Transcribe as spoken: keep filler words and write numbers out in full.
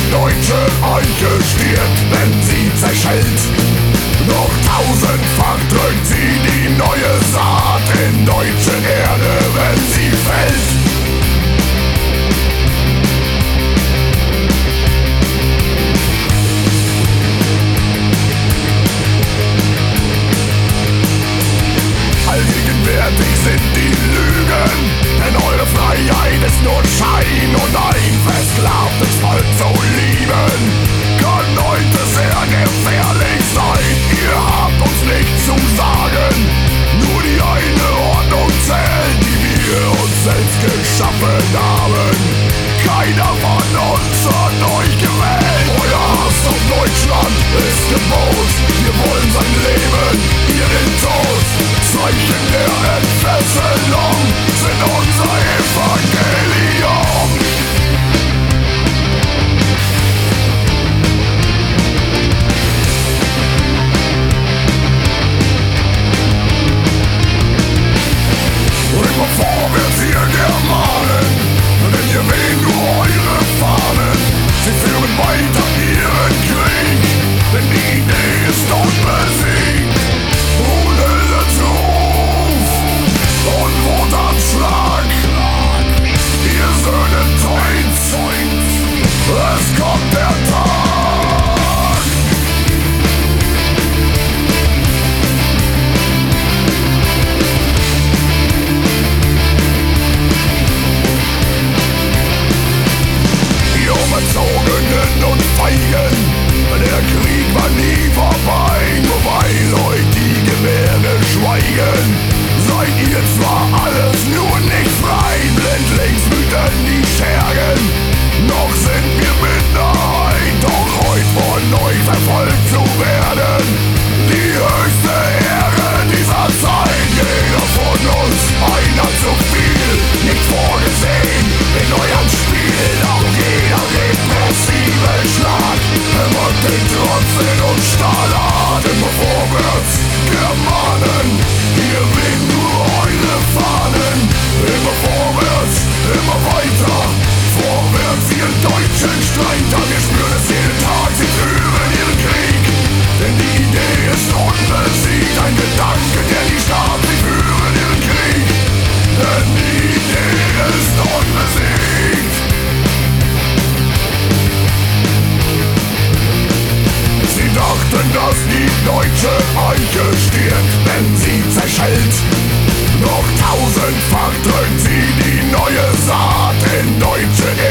deutsche Eiche stirbt, wenn sie zerschellt. Noch tausendfach drückt sie die neue Saat in deutsche Erde, wenn sie fällt. Allgegenwärtig sind die Lügen, denn eure Freiheit ist nur Schein und ein versklavtes Volk zu lieben kann heute sehr gefährlich sein. Ihr habt uns nichts zu sagen, nur die eine Ordnung zählt, die wir uns selbst geschaffen haben. Keiner von uns hat euch gewählt. Euer Hass auf Deutschland ist Gebot. Wir wollen sein Leben, ihr den Tod. Zeichen der Entfesselung sind unser Evangelium. Immer vorwärts, ihr Germanen, denn ihr weht nur eure Fahnen. Sie führen weiter ihren Krieg, denn die Idee ist unbesiegt. Unhilfsruf und Wortanschlag, ihr Söhne Teins, es kommt der Tag. Ihr Überzogenen und Feigen, der Krieg war nie vorbei, nur weil euch die Gewehre schweigen. Seid ihr zwar alles nur nicht frei, blindlings wüten die Schergen. Noch sind wir Minderheit, doch heut von euch verfolgt zu werden die höchste Ehre dieser Zeit. Jeder von uns, einer zu viel, nicht vorgesehen in eurem Spiel. Auch jeder repressive Schlag erwirkt den Trotz in uns Stahlart. Immer vorwärts, Germanen, ihr weht nur eure Fahnen. Immer vorwärts, immer weiter, vorwärts ihr deutschen Streiter. Wir spüren es jeden Tag, sie führen ihren Krieg, denn die Idee ist unbesiegt. Ein Gedanke, der die Staat, sie führen ihren Krieg, denn die Idee ist unbesiegt. Sie dachten, dass die deutsche Eiche stirbt, wenn sie zerschellt. Noch tausendfach drückt sie die neue Saat in deutsche Erde.